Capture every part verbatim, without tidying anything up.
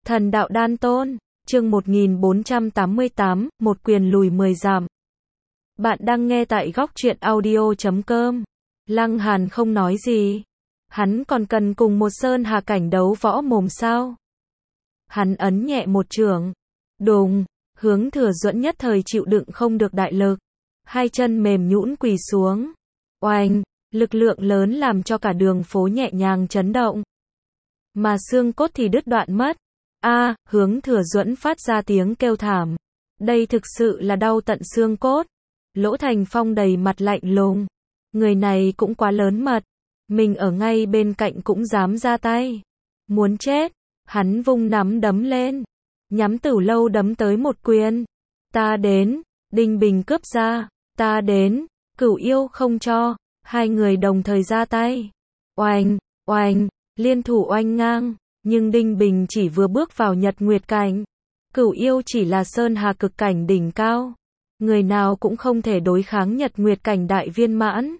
Thần đạo đan tôn, chương một nghìn bốn trăm tám mươi tám, một quyền lùi mười dặm. Bạn đang nghe tại góc truyện audio chấm com. Lăng Hàn không nói gì. Hắn còn cần cùng một sơn hà cảnh đấu võ mồm sao? Hắn ấn nhẹ một chưởng. Đùng, Hướng Thừa Duẫn nhất thời chịu đựng không được đại lực. Hai chân mềm nhũn quỳ xuống. Oanh, lực lượng lớn làm cho cả đường phố nhẹ nhàng chấn động. Mà xương cốt thì đứt đoạn mất. A, à, Hướng Thừa Duẫn phát ra tiếng kêu thảm. Đây thực sự là đau tận xương cốt. Lỗ Thành Phong đầy mặt lạnh lùng. Người này cũng quá lớn mật. Mình ở ngay bên cạnh cũng dám ra tay. Muốn chết. Hắn vung nắm đấm lên. Nhắm Tử Lâu đấm tới một quyền. Ta đến. Đinh Bình cướp ra. Ta đến. Cửu Yêu không cho. Hai người đồng thời ra tay. Oanh, oanh, liên thủ oanh ngang. Nhưng Đinh Bình chỉ vừa bước vào Nhật Nguyệt cảnh. Cửu Yêu chỉ là sơn hà cực cảnh đỉnh cao. Người nào cũng không thể đối kháng Nhật Nguyệt cảnh đại viên mãn.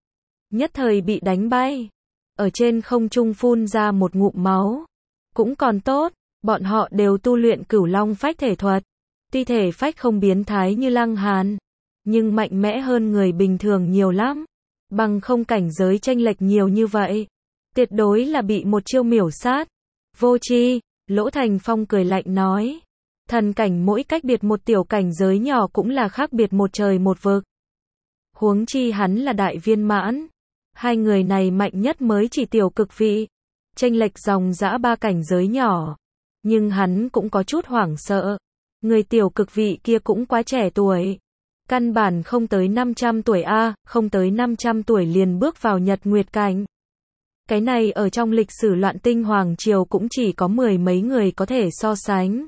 Nhất thời bị đánh bay. Ở trên không trung phun ra một ngụm máu. Cũng còn tốt, bọn họ đều tu luyện Cửu Long phách thể thuật. Tuy thể phách không biến thái như Lăng Hàn, nhưng mạnh mẽ hơn người bình thường nhiều lắm. Bằng không cảnh giới chênh lệch nhiều như vậy, tuyệt đối là bị một chiêu miểu sát. Vô tri, Lỗ Thành Phong cười lạnh nói. Thần cảnh mỗi cách biệt một tiểu cảnh giới nhỏ cũng là khác biệt một trời một vực. Huống chi hắn là đại viên mãn. Hai người này mạnh nhất mới chỉ tiểu cực vị. Chênh lệch dòng dã ba cảnh giới nhỏ. Nhưng hắn cũng có chút hoảng sợ. Người tiểu cực vị kia cũng quá trẻ tuổi. Căn bản không tới năm trăm tuổi a, không tới năm trăm tuổi liền bước vào Nhật Nguyệt cảnh. Cái này ở trong lịch sử loạn tinh hoàng triều cũng chỉ có mười mấy người có thể so sánh.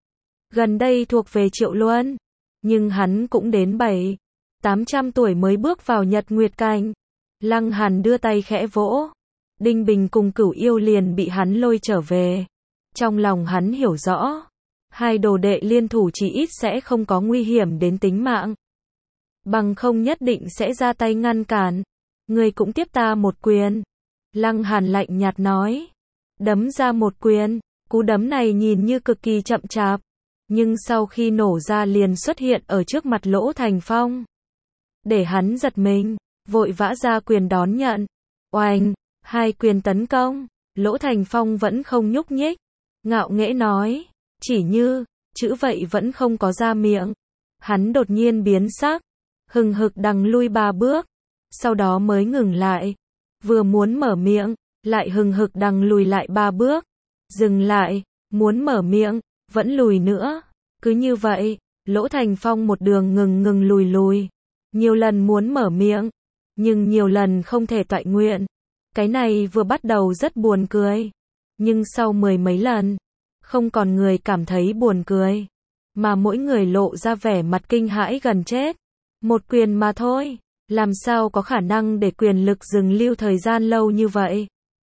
Gần đây thuộc về Triệu Luân, nhưng hắn cũng đến bảy, tám trăm tuổi mới bước vào Nhật Nguyệt cảnh. Lăng Hàn đưa tay khẽ vỗ, Đinh Bình cùng Cửu Yêu liền bị hắn lôi trở về. Trong lòng hắn hiểu rõ, hai đồ đệ liên thủ chỉ ít sẽ không có nguy hiểm đến tính mạng. Bằng không nhất định sẽ ra tay ngăn cản. Người cũng tiếp ta một quyền. Lăng Hàn lạnh nhạt nói. Đấm ra một quyền. Cú đấm này nhìn như cực kỳ chậm chạp. Nhưng sau khi nổ ra liền xuất hiện ở trước mặt Lỗ Thành Phong. Để hắn giật mình. Vội vã ra quyền đón nhận. Oanh. Hai quyền tấn công. Lỗ Thành Phong vẫn không nhúc nhích. Ngạo nghễ nói. Chỉ như. Chữ vậy vẫn không có ra miệng. Hắn đột nhiên biến sắc. Hừng hực đằng lui ba bước. Sau đó mới ngừng lại. Vừa muốn mở miệng, lại hừng hực đằng lùi lại ba bước. Dừng lại, muốn mở miệng, vẫn lùi nữa. Cứ như vậy, Lỗ Thành Phong một đường ngừng ngừng lùi lùi. Nhiều lần muốn mở miệng, nhưng nhiều lần không thể toại nguyện. Cái này vừa bắt đầu rất buồn cười. Nhưng sau mười mấy lần, không còn người cảm thấy buồn cười. Mà mỗi người lộ ra vẻ mặt kinh hãi gần chết. Một quyền mà thôi. Làm sao có khả năng để quyền lực dừng lưu thời gian lâu như vậy?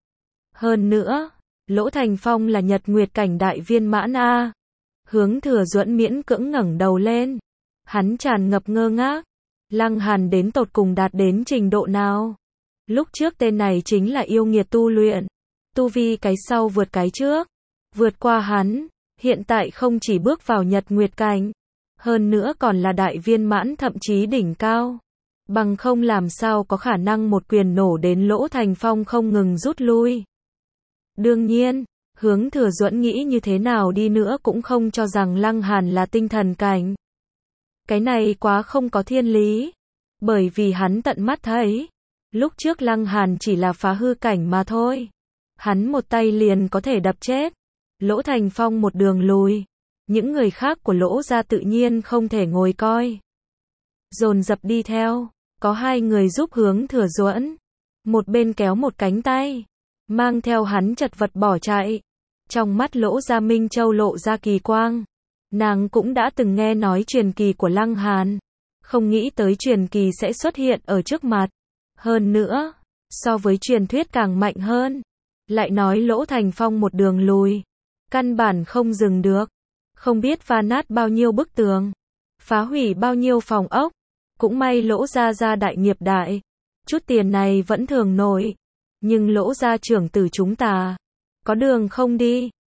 Hơn nữa, Lỗ Thành Phong là Nhật Nguyệt cảnh đại viên mãn a. Hướng Thừa Duẫn miễn cưỡng ngẩng đầu lên. Hắn tràn ngập ngơ ngác. Lăng Hàn đến tột cùng đạt đến trình độ nào? Lúc trước tên này chính là yêu nghiệt tu luyện. Tu vi cái sau vượt cái trước. Vượt qua hắn. Hiện tại không chỉ bước vào Nhật Nguyệt cảnh. Hơn nữa còn là đại viên mãn thậm chí đỉnh cao. Bằng không làm sao có khả năng một quyền nổ đến Lỗ Thành Phong không ngừng rút lui. Đương nhiên, Hướng Thừa Duẫn nghĩ như thế nào đi nữa cũng không cho rằng Lăng Hàn là tinh thần cảnh. Cái này quá không có thiên lý. Bởi vì hắn tận mắt thấy. Lúc trước Lăng Hàn chỉ là phá hư cảnh mà thôi. Hắn một tay liền có thể đập chết. Lỗ Thành Phong một đường lùi. Những người khác của Lỗ gia tự nhiên không thể ngồi coi. Dồn dập đi theo. Có hai người giúp Hướng Thừa Duẫn. Một bên kéo một cánh tay. Mang theo hắn chật vật bỏ chạy. Trong mắt Lỗ Gia Minh Châu lộ ra kỳ quang. Nàng cũng đã từng nghe nói truyền kỳ của Lăng Hàn. Không nghĩ tới truyền kỳ sẽ xuất hiện ở trước mặt. Hơn nữa, so với truyền thuyết càng mạnh hơn. Lại nói Lỗ Thành Phong một đường lùi. Căn bản không dừng được. Không biết phá nát bao nhiêu bức tường. Phá hủy bao nhiêu phòng ốc. Cũng may Lỗ gia gia đại nghiệp đại. Chút tiền này vẫn thường nổi. Nhưng Lỗ gia trưởng tử chúng ta. Có đường không đi.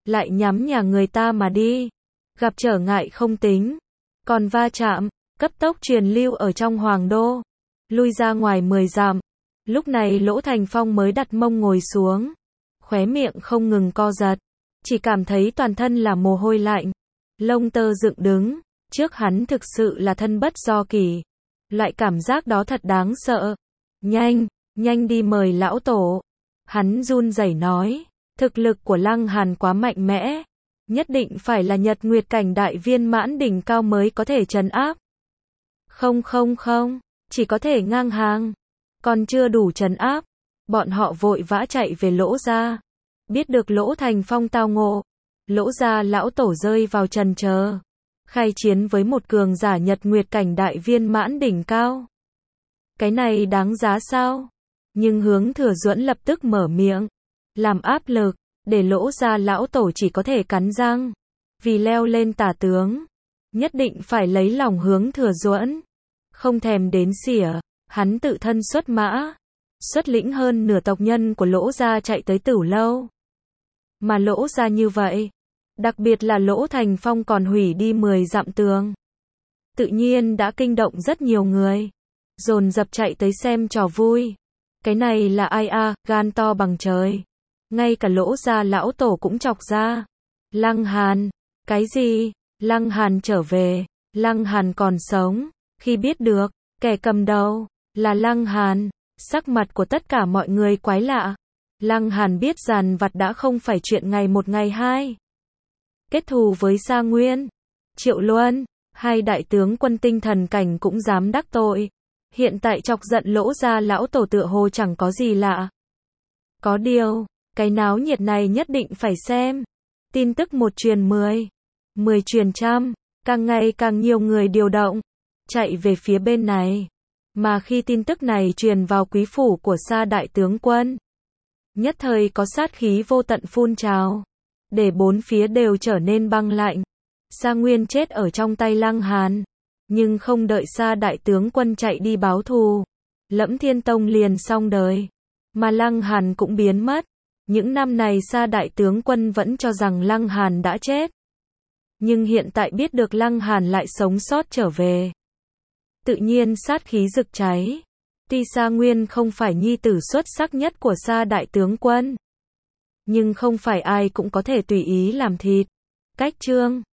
lại nhắm nhà người ta mà đi. Gặp trở ngại không tính, còn va chạm, cấp tốc truyền lưu ở trong hoàng đô, lui ra ngoài mười dặm. Lúc này Lỗ Thành Phong mới đặt mông ngồi xuống, khóe miệng không ngừng co giật, chỉ cảm thấy toàn thân là mồ hôi lạnh, lông tơ dựng đứng, trước hắn thực sự là thân bất do kỷ. Loại cảm giác đó thật đáng sợ. Nhanh, nhanh đi mời lão tổ. Hắn run rẩy nói, thực lực của Lăng Hàn quá mạnh mẽ, nhất định phải là Nhật Nguyệt cảnh đại viên mãn đỉnh cao mới có thể trấn áp. Không không không, chỉ có thể ngang hàng, còn chưa đủ trấn áp. Bọn họ vội vã chạy về Lỗ gia. Biết được Lỗ Thành Phong tao ngộ, Lỗ gia lão tổ rơi vào trần chờ, khai chiến với một cường giả Nhật Nguyệt cảnh đại viên mãn đỉnh cao. Cái này đáng giá sao? Nhưng Hướng Thừa Duẫn lập tức mở miệng, làm áp lực, để Lỗ gia lão tổ chỉ có thể cắn răng. Vì leo lên tả tướng, nhất định phải lấy lòng Hướng Thừa Duẫn. Không thèm đến xỉa, hắn tự thân xuất mã, xuất lĩnh hơn nửa tộc nhân của Lỗ gia chạy tới Tửu Lâu. Mà Lỗ gia như vậy, đặc biệt là Lỗ Thành Phong còn hủy đi mười dặm tường, tự nhiên đã kinh động rất nhiều người, dồn dập chạy tới xem trò vui. Cái này là ai a, gan to bằng trời. Ngay cả Lỗ gia lão tổ cũng chọc ra. Lăng Hàn, cái gì? Lăng Hàn trở về, Lăng Hàn còn sống. Khi biết được, kẻ cầm đầu là Lăng Hàn, sắc mặt của tất cả mọi người quái lạ. Lăng Hàn biết giàn vặt đã không phải chuyện ngày một ngày hai. Kết thù với Sa Nguyên, Triệu Luân, hai đại tướng quân tinh thần cảnh cũng dám đắc tội. Hiện tại chọc giận Lỗ gia lão tổ tựa hồ chẳng có gì lạ. Có điều, cái náo nhiệt này nhất định phải xem. Tin tức một truyền mười, mười truyền trăm, càng ngày càng nhiều người điều động, chạy về phía bên này. Mà khi tin tức này truyền vào quý phủ của Sa đại tướng quân, nhất thời có sát khí vô tận phun trào, để bốn phía đều trở nên băng lạnh. Sa Nguyên chết ở trong tay Lăng Hàn, nhưng không đợi Sa đại tướng quân chạy đi báo thù, Lẫm Thiên Tông liền xong đời, mà Lăng Hàn cũng biến mất. Những năm này Sa đại tướng quân vẫn cho rằng Lăng Hàn đã chết, nhưng hiện tại biết được Lăng Hàn lại sống sót trở về, tự nhiên sát khí rực cháy. Tuy Sa Nguyên không phải nhi tử xuất sắc nhất của Sa đại tướng quân, nhưng không phải ai cũng có thể tùy ý làm thịt. Cách chương